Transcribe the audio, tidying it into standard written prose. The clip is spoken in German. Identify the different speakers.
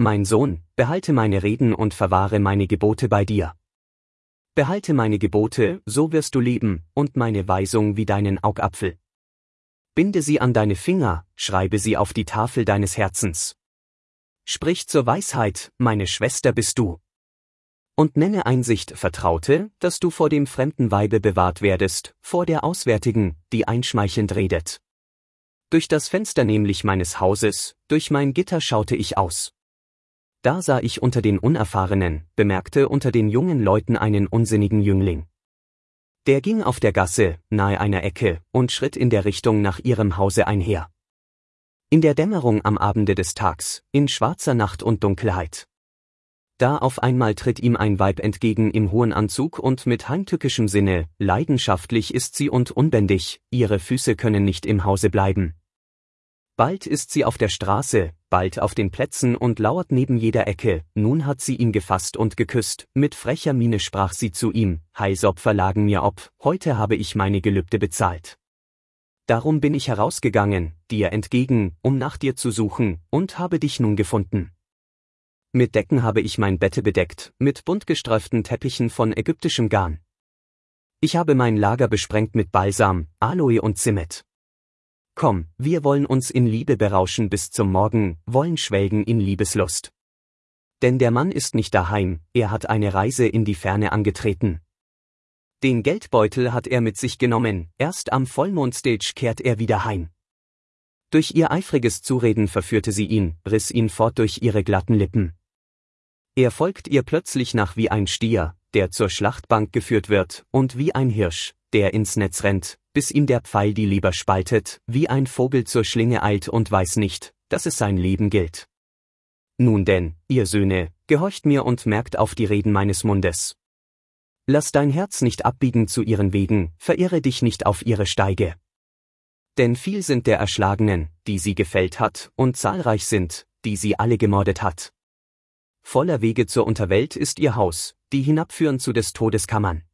Speaker 1: Mein Sohn, behalte meine Reden und verwahre meine Gebote bei dir. Behalte meine Gebote, so wirst du leben, und meine Weisung wie deinen Augapfel. Binde sie an deine Finger, schreibe sie auf die Tafel deines Herzens. Sprich zur Weisheit, meine Schwester bist du. Und nenne Einsicht Vertraute, dass du vor dem fremden Weibe bewahrt werdest, vor der Auswärtigen, die einschmeichelnd redet. Durch das Fenster nämlich meines Hauses, durch mein Gitter schaute ich aus. Da sah ich unter den Unerfahrenen, bemerkte unter den jungen Leuten einen unsinnigen Jüngling. Der ging auf der Gasse, nahe einer Ecke, und schritt in der Richtung nach ihrem Hause einher. In der Dämmerung am Abende des Tags, in schwarzer Nacht und Dunkelheit. Da auf einmal tritt ihm ein Weib entgegen im hohen Anzug und mit heimtückischem Sinne, leidenschaftlich ist sie und unbändig, ihre Füße können nicht im Hause bleiben. Bald ist sie auf der Straße, bald auf den Plätzen und lauert neben jeder Ecke, nun hat sie ihn gefasst und geküsst, mit frecher Miene sprach sie zu ihm, Heilsopfer lagen mir ob, heute habe ich meine Gelübde bezahlt. Darum bin ich herausgegangen, dir entgegen, um nach dir zu suchen, und habe dich nun gefunden. Mit Decken habe ich mein Bette bedeckt, mit buntgestreiften Teppichen von ägyptischem Garn. Ich habe mein Lager besprengt mit Balsam, Aloe und Zimet. Komm, wir wollen uns in Liebe berauschen bis zum Morgen, wollen schwelgen in Liebeslust. Denn der Mann ist nicht daheim, er hat eine Reise in die Ferne angetreten. Den Geldbeutel hat er mit sich genommen, erst am Vollmondstage kehrt er wieder heim. Durch ihr eifriges Zureden verführte sie ihn, riss ihn fort durch ihre glatten Lippen. Er folgt ihr plötzlich nach wie ein Stier, der zur Schlachtbank geführt wird, und wie ein Hirsch, der ins Netz rennt, bis ihm der Pfeil die Leber spaltet, wie ein Vogel zur Schlinge eilt und weiß nicht, dass es sein Leben gilt. Nun denn, ihr Söhne, gehorcht mir und merkt auf die Reden meines Mundes. Lass dein Herz nicht abbiegen zu ihren Wegen, verirre dich nicht auf ihre Steige. Denn viel sind der Erschlagenen, die sie gefällt hat, und zahlreich sind, die sie alle gemordet hat. Voller Wege zur Unterwelt ist ihr Haus, die hinabführen zu des Todes Kammern.